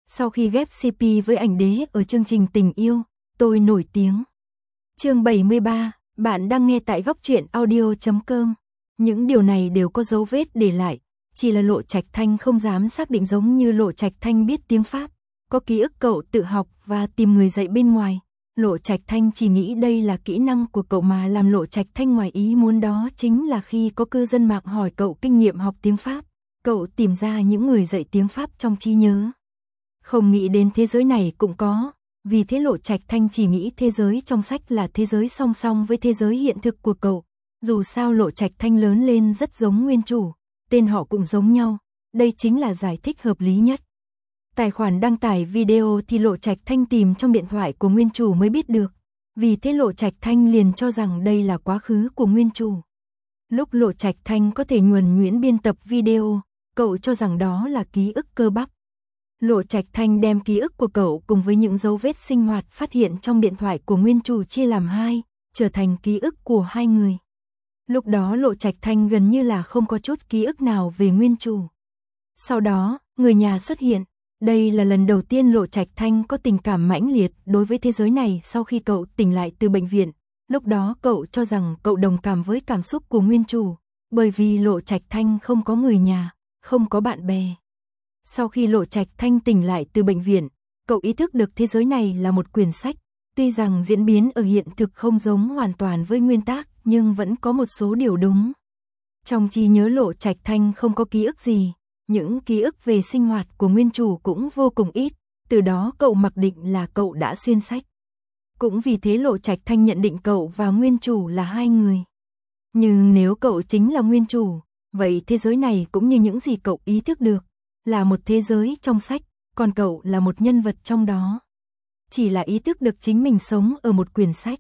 Sau khi ghép CP với ảnh đế ở chương trình Tình yêu, tôi nổi tiếng. Chương 73, bạn đang nghe tại góc truyện audio.com. Những điều này đều có dấu vết để lại, chỉ là Lộ Trạch Thanh không dám xác định giống như Lộ Trạch Thanh biết tiếng Pháp, có ký ức cậu tự học và tìm người dạy bên ngoài. Lộ Trạch Thanh chỉ nghĩ đây là kỹ năng của cậu mà làm Lộ Trạch Thanh ngoài ý muốn đó chính là khi có cư dân mạng hỏi cậu kinh nghiệm học tiếng Pháp, cậu tìm ra những người dạy tiếng Pháp trong trí nhớ. Không nghĩ đến thế giới này cũng có, vì thế Lộ Trạch Thanh chỉ nghĩ thế giới trong sách là thế giới song song với thế giới hiện thực của cậu. Dù sao Lộ Trạch Thanh lớn lên rất giống nguyên chủ, tên họ cũng giống nhau, đây chính là giải thích hợp lý nhất. Tài khoản đăng tải video thì Lộ Trạch Thanh tìm trong điện thoại của nguyên chủ mới biết được, vì thế Lộ Trạch Thanh liền cho rằng đây là quá khứ của nguyên chủ. Lúc Lộ Trạch Thanh có thể nhuần nhuyễn biên tập video, cậu cho rằng đó là ký ức cơ bắp. Lộ Trạch Thanh đem ký ức của cậu cùng với những dấu vết sinh hoạt phát hiện trong điện thoại của nguyên chủ chia làm hai, trở thành ký ức của hai người. Lúc đó Lộ Trạch Thanh gần như là không có chút ký ức nào về nguyên chủ. Sau đó, người nhà xuất hiện. Đây là lần đầu tiên Lộ Trạch Thanh có tình cảm mãnh liệt đối với thế giới này sau khi cậu tỉnh lại từ bệnh viện. Lúc đó cậu cho rằng cậu đồng cảm với cảm xúc của nguyên chủ, bởi vì Lộ Trạch Thanh không có người nhà, không có bạn bè. Sau khi Lộ Trạch Thanh tỉnh lại từ bệnh viện, cậu ý thức được thế giới này là một quyển sách. Tuy rằng diễn biến ở hiện thực không giống hoàn toàn với nguyên tác, nhưng vẫn có một số điều đúng. Trong trí nhớ Lộ Trạch Thanh không có ký ức gì, những ký ức về sinh hoạt của nguyên chủ cũng vô cùng ít, từ đó cậu mặc định là cậu đã xuyên sách. Cũng vì thế Lộ Trạch Thanh nhận định cậu và nguyên chủ là hai người. Nhưng nếu cậu chính là nguyên chủ, vậy thế giới này cũng như những gì cậu ý thức được, là một thế giới trong sách, còn cậu là một nhân vật trong đó. Chỉ là ý thức được chính mình sống ở một quyển sách.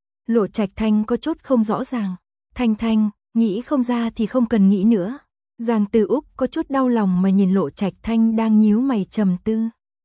Lộ Trạch Thanh có chút không rõ ràng. Thanh, nghĩ không ra thì không cần nghĩ nữa. Giang Tư Úc có chút đau lòng mà nhìn Lộ Trạch Thanh đang nhíu mày trầm tư.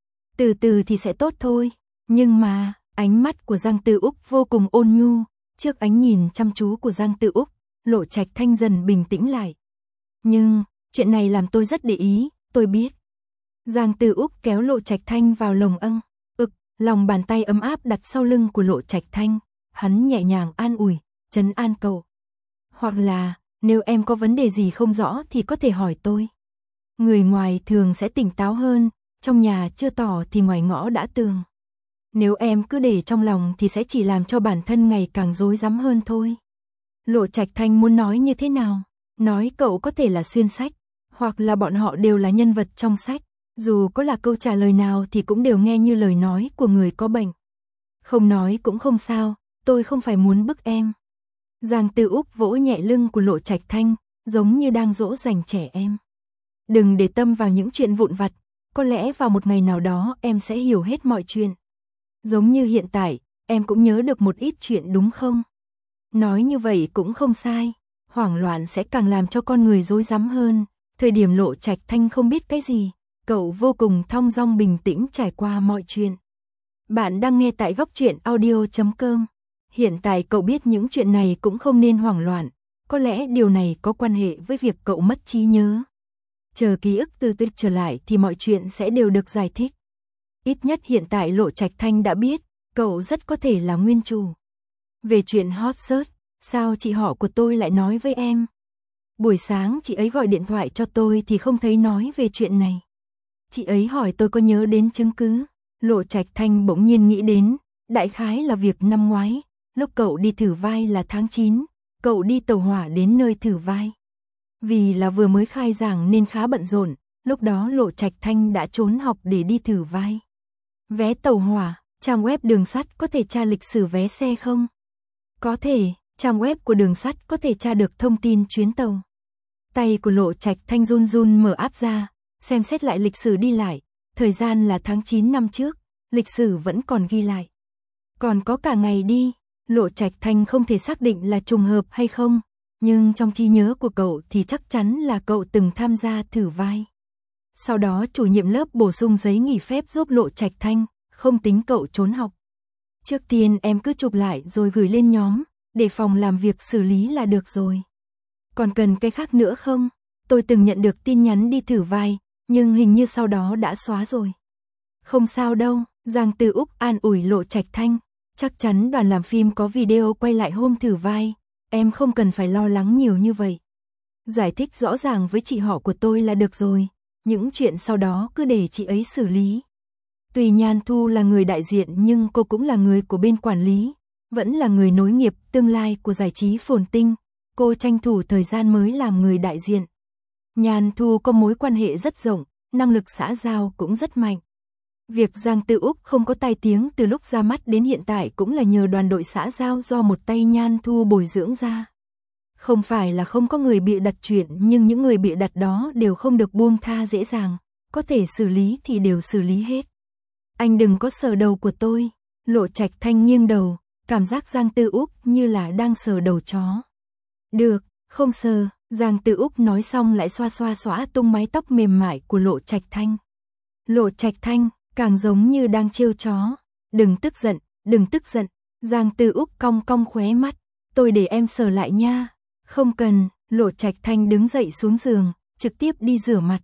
Từ từ thì sẽ tốt thôi. Nhưng mà, ánh mắt của Giang Tư Úc vô cùng ôn nhu. Trước ánh nhìn chăm chú của Giang Tư Úc, Lộ Trạch Thanh dần bình tĩnh lại. Nhưng, chuyện này làm tôi rất để ý, tôi biết. Giang Tư Úc kéo Lộ Trạch Thanh vào lồng âng. Lòng bàn tay ấm áp đặt sau lưng của Lộ Trạch Thanh, hắn nhẹ nhàng an ủi, trấn an cậu. Hoặc là, nếu em có vấn đề gì không rõ thì có thể hỏi tôi. Người ngoài thường sẽ tỉnh táo hơn, trong nhà chưa tỏ thì ngoài ngõ đã tường. Nếu em cứ để trong lòng thì sẽ chỉ làm cho bản thân ngày càng rối rắm hơn thôi. Lộ Trạch Thanh muốn nói như thế nào? Nói cậu có thể là xuyên sách, hoặc là bọn họ đều là nhân vật trong sách. Dù có là câu trả lời nào thì cũng đều nghe như lời nói của người có bệnh. Không nói cũng không sao, tôi không phải muốn bức em. Giang Tư Úc vỗ nhẹ lưng của Lộ Trạch Thanh, giống như đang dỗ dành trẻ em. Đừng để tâm vào những chuyện vụn vặt, có lẽ vào một ngày nào đó em sẽ hiểu hết mọi chuyện. Giống như hiện tại, em cũng nhớ được một ít chuyện đúng không? Nói như vậy cũng không sai, hoảng loạn sẽ càng làm cho con người rối rắm hơn. Thời điểm Lộ Trạch Thanh không biết cái gì, cậu vô cùng thong dong bình tĩnh trải qua mọi chuyện. Bạn đang nghe tại góc truyện audio.com. Hiện tại cậu biết những chuyện này cũng không nên hoảng loạn, có lẽ điều này có quan hệ với việc cậu mất trí nhớ. Chờ ký ức từ từ trở lại thì mọi chuyện sẽ đều được giải thích. Ít nhất hiện tại Lộ Trạch Thanh đã biết, cậu rất có thể là nguyên chủ. Về chuyện hot search, sao chị họ của tôi lại nói với em? Buổi sáng chị ấy gọi điện thoại cho tôi thì không thấy nói về chuyện này. Chị ấy hỏi tôi có nhớ đến chứng cứ. Lộ Trạch Thanh bỗng nhiên nghĩ đến, đại khái là việc năm ngoái, lúc cậu đi thử vai là tháng 9, cậu đi tàu hỏa đến nơi thử vai. Vì là vừa mới khai giảng nên khá bận rộn, lúc đó Lộ Trạch Thanh đã trốn học để đi thử vai. Vé tàu hỏa, trang web đường sắt có thể tra lịch sử vé xe không? Có thể, trang web của đường sắt có thể tra được thông tin chuyến tàu. Tay của Lộ Trạch Thanh run run mở app ra, xem xét lại lịch sử đi lại, thời gian là tháng 9 năm trước, lịch sử vẫn còn ghi lại. Còn có cả ngày đi, Lộ Trạch Thanh không thể xác định là trùng hợp hay không, nhưng trong trí nhớ của cậu thì chắc chắn là cậu từng tham gia thử vai. Sau đó chủ nhiệm lớp bổ sung giấy nghỉ phép giúp Lộ Trạch Thanh, không tính cậu trốn học. Trước tiên em cứ chụp lại rồi gửi lên nhóm, để phòng làm việc xử lý là được rồi. Còn cần cái khác nữa không? Tôi từng nhận được tin nhắn đi thử vai, nhưng hình như sau đó đã xóa rồi. Không sao đâu, Giang Tư Úc an ủi Lộ Trạch Thanh. Chắc chắn đoàn làm phim có video quay lại hôm thử vai, em không cần phải lo lắng nhiều như vậy. Giải thích rõ ràng với chị họ của tôi là được rồi, những chuyện sau đó cứ để chị ấy xử lý. Tuy Nhan Thu là người đại diện nhưng cô cũng là người của bên quản lý, vẫn là người nối nghiệp tương lai của giải trí Phồn Tinh, cô tranh thủ thời gian mới làm người đại diện. Nhan Thu có mối quan hệ rất rộng, năng lực xã giao cũng rất mạnh. Việc Giang Tư Úc không có tai tiếng từ lúc ra mắt đến hiện tại cũng là nhờ đoàn đội xã giao do một tay Nhan Thu bồi dưỡng ra. Không phải là không có người bịa đặt chuyện nhưng những người bịa đặt đó đều không được buông tha dễ dàng, có thể xử lý thì đều xử lý hết. Anh đừng có sờ đầu của tôi, Lộ Trạch Thanh nghiêng đầu, cảm giác Giang Tư Úc như là đang sờ đầu chó. Được, không sờ, Giang Tư Úc nói xong lại xóa tung mái tóc mềm mại của Lộ Trạch Thanh. Lộ Trạch Thanh càng giống như đang trêu chó. Đừng tức giận, đừng tức giận. Giang Tư Úc cong cong khóe mắt. Tôi để em sờ lại nha. Không cần, Lộ Trạch Thanh đứng dậy xuống giường, trực tiếp đi rửa mặt.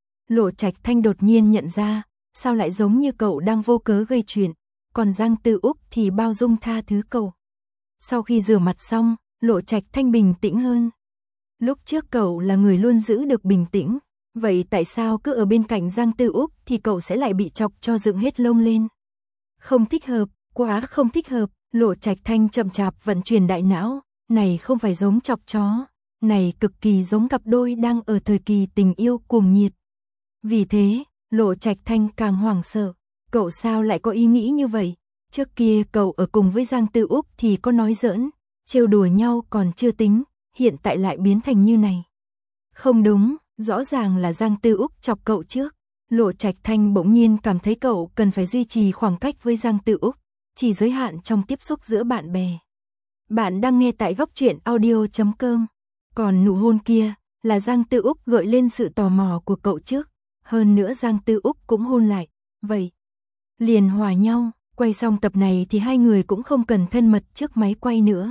Lộ Trạch Thanh đột nhiên nhận ra, sao lại giống như cậu đang vô cớ gây chuyện, còn Giang Tư Úc thì bao dung tha thứ cậu. Sau khi rửa mặt xong, Lộ Trạch Thanh bình tĩnh hơn. Lúc trước cậu là người luôn giữ được bình tĩnh, vậy tại sao cứ ở bên cạnh Giang Tư Úc thì cậu sẽ lại bị chọc cho dựng hết lông lên? Không thích hợp, quá không thích hợp, Lộ Trạch Thanh chậm chạp vận chuyển đại não, này không phải giống chọc chó, này cực kỳ giống cặp đôi đang ở thời kỳ tình yêu cuồng nhiệt. Vì thế, Lộ Trạch Thanh càng hoảng sợ, cậu sao lại có ý nghĩ như vậy? Trước kia cậu ở cùng với Giang Tư Úc thì có nói giỡn, trêu đùa nhau còn chưa tính, hiện tại lại biến thành như này. Không đúng, rõ ràng là Giang Tư Úc chọc cậu trước. Lộ Trạch Thanh bỗng nhiên cảm thấy cậu cần phải duy trì khoảng cách với Giang Tư Úc, chỉ giới hạn trong tiếp xúc giữa bạn bè. Bạn đang nghe tại góc truyện audio.com. Còn nụ hôn kia là Giang Tư Úc gợi lên sự tò mò của cậu trước, hơn nữa Giang Tư Úc cũng hôn lại, vậy liền hòa nhau. Quay xong tập này thì hai người cũng không cần thân mật trước máy quay nữa.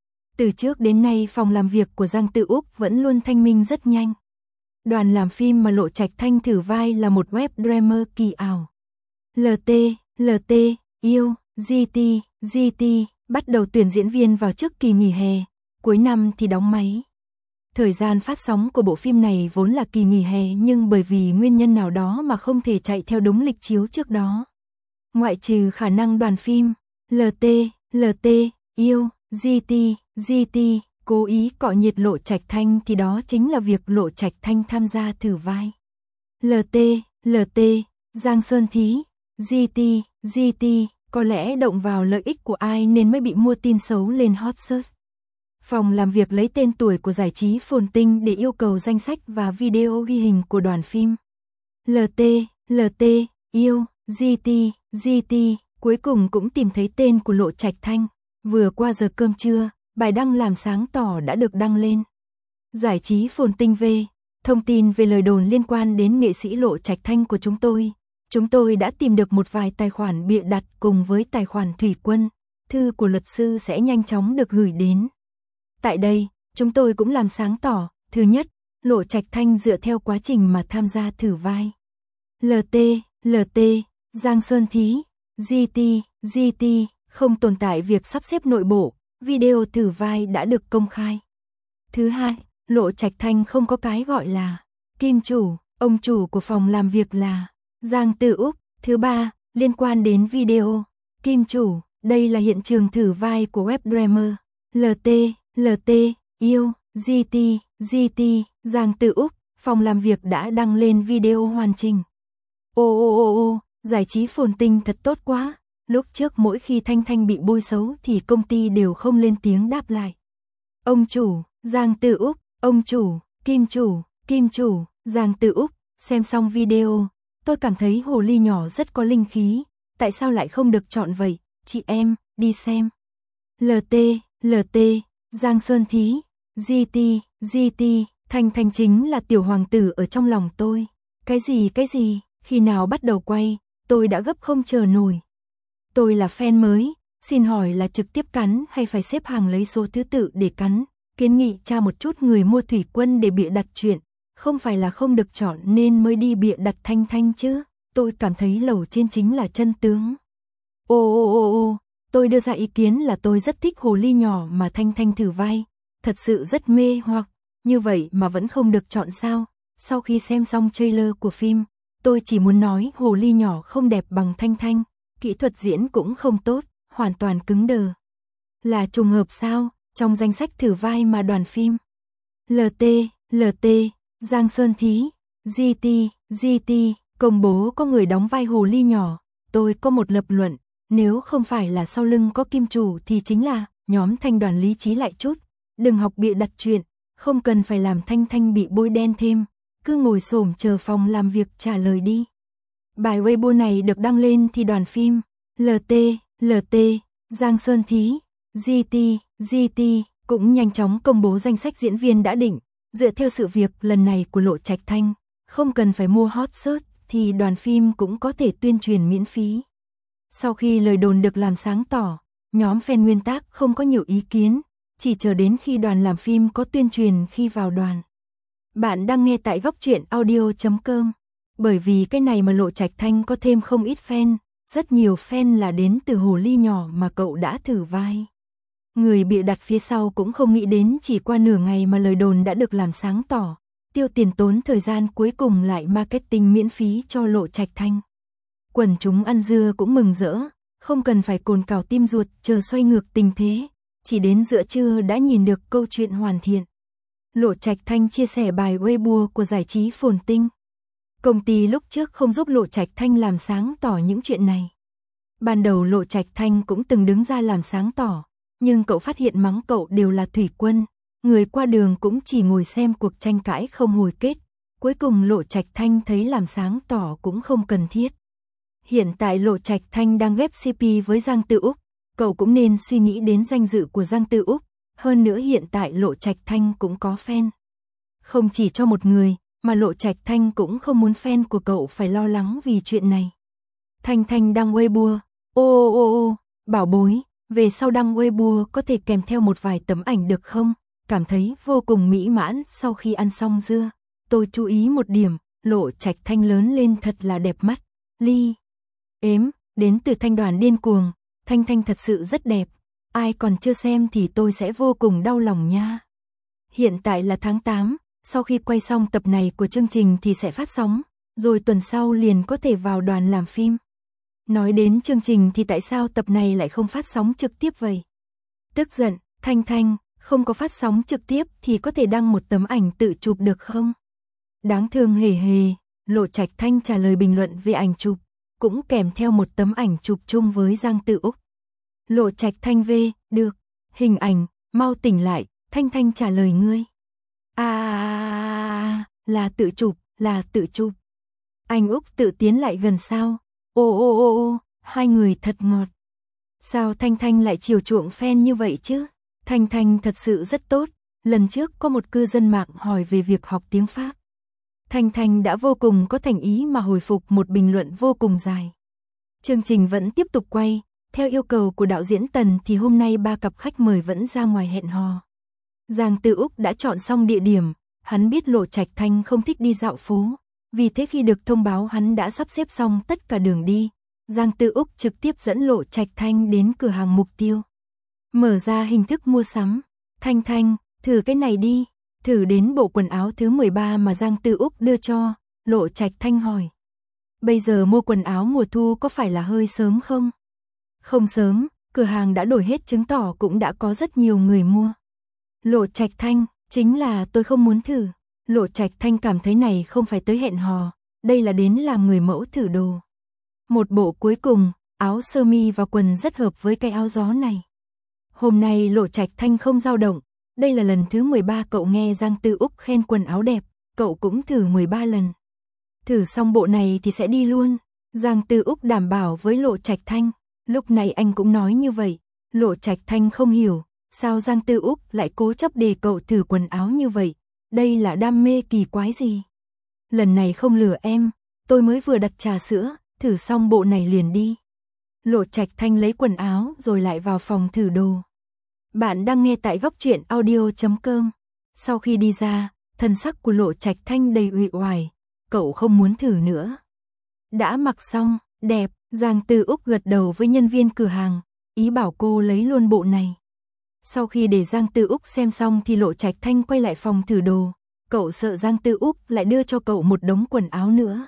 Từ trước đến nay phòng làm việc của Giang Tư Úc vẫn luôn thanh minh rất nhanh. Đoàn làm phim mà Lộ Trạch Thanh thử vai là một web drama kỳ ảo. LT, yêu, GT, bắt đầu tuyển diễn viên vào trước kỳ nghỉ hè, cuối năm thì đóng máy. Thời gian phát sóng của bộ phim này vốn là kỳ nghỉ hè nhưng bởi vì nguyên nhân nào đó mà không thể chạy theo đúng lịch chiếu trước đó. Ngoại trừ khả năng đoàn phim, LT, yêu, GT, cố ý cọ nhiệt Lộ Trạch Thanh thì đó chính là việc Lộ Trạch Thanh tham gia thử vai. LT, Giang Sơn Thí, GT, có lẽ động vào lợi ích của ai nên mới bị mua tin xấu lên hot search. Phòng làm việc lấy tên tuổi của giải trí Phồn Tinh để yêu cầu danh sách và video ghi hình của đoàn phim. LT, yêu, GT, cuối cùng cũng tìm thấy tên của Lộ Trạch Thanh. Vừa qua giờ cơm trưa, bài đăng làm sáng tỏ đã được đăng lên. Giải trí Phồn Tinh V, thông tin về lời đồn liên quan đến nghệ sĩ Lộ Trạch Thanh của chúng tôi. Chúng tôi đã tìm được một vài tài khoản bịa đặt cùng với tài khoản Thủy Quân. Thư của luật sư sẽ nhanh chóng được gửi đến. Tại đây, chúng tôi cũng làm sáng tỏ. Thứ nhất, Lộ Trạch Thanh dựa theo quá trình mà tham gia thử vai. LT, Giang Sơn Thí, GT, không tồn tại việc sắp xếp nội bộ, video thử vai đã được công khai. Thứ hai, Lộ Trạch Thanh không có cái gọi là kim chủ, ông chủ của phòng làm việc là Giang Tư Úc. Thứ ba, liên quan đến video, kim chủ, đây là hiện trường thử vai của web drama. LT, yêu, GT, Giang Tư Úc, phòng làm việc đã đăng lên video hoàn chỉnh. Giải trí Phồn Tinh thật tốt quá. Lúc trước mỗi khi Thanh bị bôi xấu thì công ty đều không lên tiếng đáp lại. Ông chủ, Giang Tư Úc, ông chủ, kim chủ, Giang Tư Úc, xem xong video, tôi cảm thấy hồ ly nhỏ rất có linh khí, tại sao lại không được chọn vậy, chị em, đi xem. LT, Giang Sơn Thí, GT, Thanh chính là tiểu hoàng tử ở trong lòng tôi. Cái gì, khi nào bắt đầu quay, tôi đã gấp không chờ nổi. Tôi là fan mới, xin hỏi là trực tiếp cắn hay phải xếp hàng lấy số thứ tự để cắn, kiến nghị tra một chút người mua Thủy Quân để bịa đặt chuyện, không phải là không được chọn nên mới đi bịa đặt Thanh chứ. tôi cảm thấy lầu trên chính là chân tướng. Ô, tôi đưa ra ý kiến là tôi rất thích hồ ly nhỏ mà Thanh Thanh thử vai, thật sự rất mê hoặc, như vậy mà vẫn không được chọn sao? Sau khi xem xong trailer của phim, tôi chỉ muốn nói hồ ly nhỏ không đẹp bằng Thanh Thanh, kỹ thuật diễn cũng không tốt, hoàn toàn cứng đờ. Là trùng hợp sao? Trong danh sách thử vai mà đoàn phim LT, Giang Sơn Thí, GT, công bố có người đóng vai hồ ly nhỏ, tôi có một lập luận, nếu không phải là sau lưng có kim chủ thì chính là nhóm Thanh Đoàn lý trí lại chút, đừng học bịa đặt chuyện, không cần phải làm Thanh Thanh bị bôi đen thêm, cứ ngồi xổm chờ phòng làm việc trả lời đi. Bài Weibo này được đăng lên thì đoàn phim LT, Giang Sơn Thí, GT cũng nhanh chóng công bố danh sách diễn viên đã định, dựa theo sự việc lần này của Lộ Trạch Thanh, không cần phải mua hot search thì đoàn phim cũng có thể tuyên truyền miễn phí. Sau khi lời đồn được làm sáng tỏ, nhóm fan nguyên tác không có nhiều ý kiến, chỉ chờ đến khi đoàn làm phim có tuyên truyền khi vào đoàn. Bạn đang nghe tại góc truyện audio.com. Bởi vì cái này mà Lộ Trạch Thanh có thêm không ít fan, rất nhiều fan là đến từ hồ ly nhỏ mà cậu đã thử vai. Người bịa đặt phía sau cũng không nghĩ đến chỉ qua nửa ngày mà lời đồn đã được làm sáng tỏ, tiêu tiền tốn thời gian cuối cùng lại marketing miễn phí cho Lộ Trạch Thanh. Quần chúng ăn dưa cũng mừng rỡ, không cần phải cồn cào tim ruột chờ xoay ngược tình thế, chỉ đến giữa trưa đã nhìn được câu chuyện hoàn thiện. Lộ Trạch Thanh chia sẻ bài Weibo của giải trí Phồn Tinh. Công ty lúc trước không giúp Lộ Trạch Thanh làm sáng tỏ những chuyện này. Ban đầu Lộ Trạch Thanh cũng từng đứng ra làm sáng tỏ, nhưng cậu phát hiện mắng cậu đều là thủy quân, người qua đường cũng chỉ ngồi xem cuộc tranh cãi không hồi kết. Cuối cùng Lộ Trạch Thanh thấy làm sáng tỏ cũng không cần thiết. Hiện tại Lộ Trạch Thanh đang ghép CP với Giang Tư Úc, cậu cũng nên suy nghĩ đến danh dự của Giang Tư Úc, hơn nữa hiện tại Lộ Trạch Thanh cũng có fan. Không chỉ cho một người, mà Lộ Trạch Thanh cũng không muốn fan của cậu phải lo lắng vì chuyện này. Thanh Thanh đăng Weibo, bảo bối, về sau đăng Weibo có thể kèm theo một vài tấm ảnh được không? Cảm thấy vô cùng mỹ mãn sau khi ăn xong dưa. Tôi chú ý một điểm, Lộ Trạch Thanh lớn lên thật là đẹp mắt. Đến từ Thanh Đoàn điên cuồng, Thanh Thanh thật sự rất đẹp. Ai còn chưa xem thì tôi sẽ vô cùng đau lòng nha. Hiện tại là tháng 8, sau khi quay xong tập này của chương trình thì sẽ phát sóng, rồi tuần sau liền có thể vào đoàn làm phim. Nói đến chương trình thì tại sao tập này lại không phát sóng trực tiếp vậy? Tức giận, Thanh Thanh, không có phát sóng trực tiếp thì có thể đăng một tấm ảnh tự chụp được không? Đáng thương hề hề, Lộ Trạch Thanh trả lời bình luận về ảnh chụp, cũng kèm theo một tấm ảnh chụp chung với Giang Tư Úc. Lộ Trạch Thanh được, hình ảnh, mau tỉnh lại, Thanh Thanh trả lời ngươi. Là tự chụp. Anh Úc tự tiến lại gần sao? Hai người thật ngọt. Sao Thanh Thanh lại chiều chuộng fan như vậy chứ? Thanh Thanh thật sự rất tốt, lần trước có một cư dân mạng hỏi về việc học tiếng Pháp. Thanh Thanh đã vô cùng có thành ý mà hồi phục một bình luận vô cùng dài. Chương trình vẫn tiếp tục quay, theo yêu cầu của đạo diễn Tần thì hôm nay 3 cặp khách mời vẫn ra ngoài hẹn hò. Giang Tư Úc đã chọn xong địa điểm, hắn biết Lộ Trạch Thanh không thích đi dạo phố, vì thế khi được thông báo hắn đã sắp xếp xong tất cả đường đi. Giang Tư Úc trực tiếp dẫn Lộ Trạch Thanh đến cửa hàng mục tiêu. Mở ra hình thức mua sắm, Thanh Thanh, thử cái này đi, thử đến bộ quần áo thứ 13 mà Giang Tư Úc đưa cho, Lộ Trạch Thanh hỏi. Bây giờ mua quần áo mùa thu có phải là hơi sớm không? Không sớm, cửa hàng đã đổi hết chứng tỏ cũng đã có rất nhiều người mua. Lộ Trạch Thanh, chính là tôi không muốn thử. Lộ Trạch Thanh cảm thấy này không phải tới hẹn hò, đây là đến làm người mẫu thử đồ. Một bộ cuối cùng, áo sơ mi và quần rất hợp với cái áo gió này. Hôm nay Lộ Trạch Thanh không dao động, đây là lần thứ 13 cậu nghe Giang Tư Úc khen quần áo đẹp, cậu cũng thử 13 lần. Thử xong bộ này thì sẽ đi luôn, Giang Tư Úc đảm bảo với Lộ Trạch Thanh. Lúc này anh cũng nói như vậy, Lộ Trạch Thanh không hiểu, sao Giang Tư Úc lại cố chấp để cậu thử quần áo như vậy, đây là đam mê kỳ quái gì? Lần này không lừa em, tôi mới vừa đặt trà sữa, thử xong bộ này liền đi. Lộ Trạch Thanh lấy quần áo rồi lại vào phòng thử đồ. Bạn đang nghe tại góc truyện audio.com. Sau khi đi ra, thân sắc của Lộ Trạch Thanh đầy uể oải, cậu không muốn thử nữa. Đã mặc xong, đẹp, Giang Tư Úc gật đầu với nhân viên cửa hàng, ý bảo cô lấy luôn bộ này. Sau khi để Giang Tư Úc xem xong thì Lộ Trạch Thanh quay lại phòng thử đồ, cậu sợ Giang Tư Úc lại đưa cho cậu một đống quần áo nữa.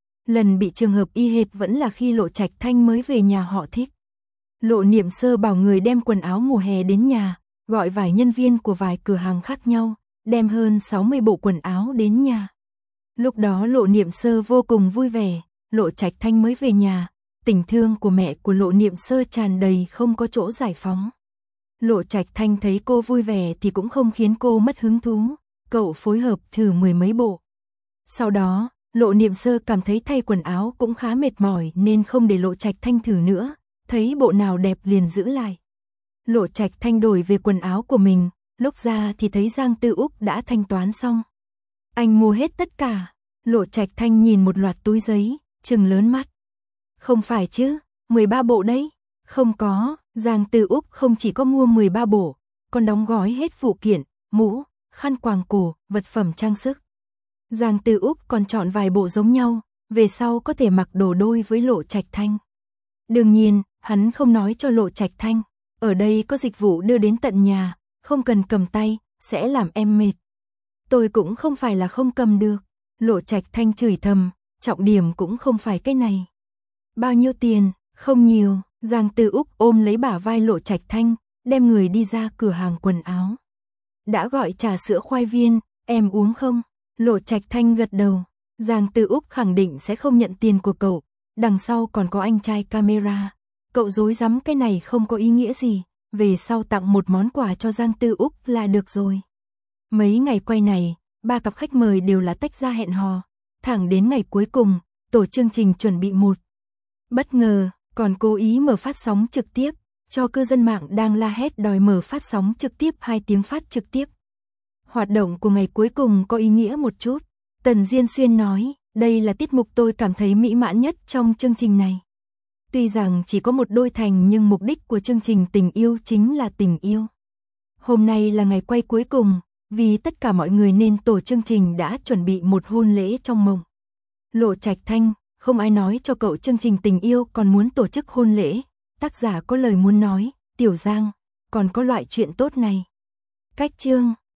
Lần bị trường hợp y hệt vẫn là khi Lộ Trạch Thanh mới về nhà họ Thích. Lộ Niệm Sơ bảo người đem quần áo mùa hè đến nhà, gọi vài nhân viên của vài cửa hàng khác nhau, đem hơn 60 bộ quần áo đến nhà. Lúc đó Lộ Niệm Sơ vô cùng vui vẻ, Lộ Trạch Thanh mới về nhà, tình thương của mẹ của Lộ Niệm Sơ tràn đầy không có chỗ giải phóng. Lộ Trạch Thanh thấy cô vui vẻ thì cũng không khiến cô mất hứng thú, cậu phối hợp thử 10 mấy bộ. Sau đó, Lộ Niệm Sơ cảm thấy thay quần áo cũng khá mệt mỏi nên không để Lộ Trạch Thanh thử nữa, thấy bộ nào đẹp liền giữ lại. Lộ Trạch Thanh đổi về quần áo của mình, lúc ra thì thấy Giang Tư Úc đã thanh toán xong. Anh mua hết tất cả. Lộ Trạch Thanh nhìn một loạt túi giấy, trừng lớn mắt. Không phải chứ, 13 bộ đấy. Không có, Giang Tư Úc không chỉ có mua 13 bộ, còn đóng gói hết phụ kiện, mũ, khăn quàng cổ, vật phẩm trang sức. Giang Tư Úc còn chọn vài bộ giống nhau, về sau có thể mặc đồ đôi với Lộ Trạch Thanh. Đương nhiên, hắn không nói cho Lộ Trạch Thanh, ở đây có dịch vụ đưa đến tận nhà, không cần cầm tay, sẽ làm em mệt. Tôi cũng không phải là không cầm được. Lộ Trạch Thanh chửi thầm, trọng điểm cũng không phải cái này. Bao nhiêu tiền? Không nhiều. Giang Tư Úc ôm lấy bả vai Lộ Trạch Thanh, đem người đi ra cửa hàng quần áo. Đã gọi trà sữa khoai viên, em uống không? Lộ Trạch Thanh gật đầu. Giang Tư Úc khẳng định sẽ không nhận tiền của cậu, đằng sau còn có anh trai camera. Cậu dối rắm cái này không có ý nghĩa gì, về sau tặng một món quà cho Giang Tư Úc là được rồi. Mấy ngày quay này, 3 cặp khách mời đều là tách ra hẹn hò, thẳng đến ngày cuối cùng, tổ chương trình chuẩn bị một. Bất ngờ, còn cố ý mở phát sóng trực tiếp, cho cư dân mạng đang la hét đòi mở phát sóng trực tiếp 2 tiếng phát trực tiếp. Hoạt động của ngày cuối cùng có ý nghĩa một chút. Tần Diên Xuyên nói, đây là tiết mục tôi cảm thấy mỹ mãn nhất trong chương trình này. Tuy rằng chỉ có một đôi thành nhưng mục đích của chương trình tình yêu chính là tình yêu. Hôm nay là ngày quay cuối cùng, vì tất cả mọi người nên tổ chương trình đã chuẩn bị một hôn lễ trong mộng. Lộ Trạch Thanh, không ai nói cho cậu chương trình tình yêu còn muốn tổ chức hôn lễ. Tác giả có lời muốn nói, Tiểu Giang, còn có loại chuyện tốt này. Cách chương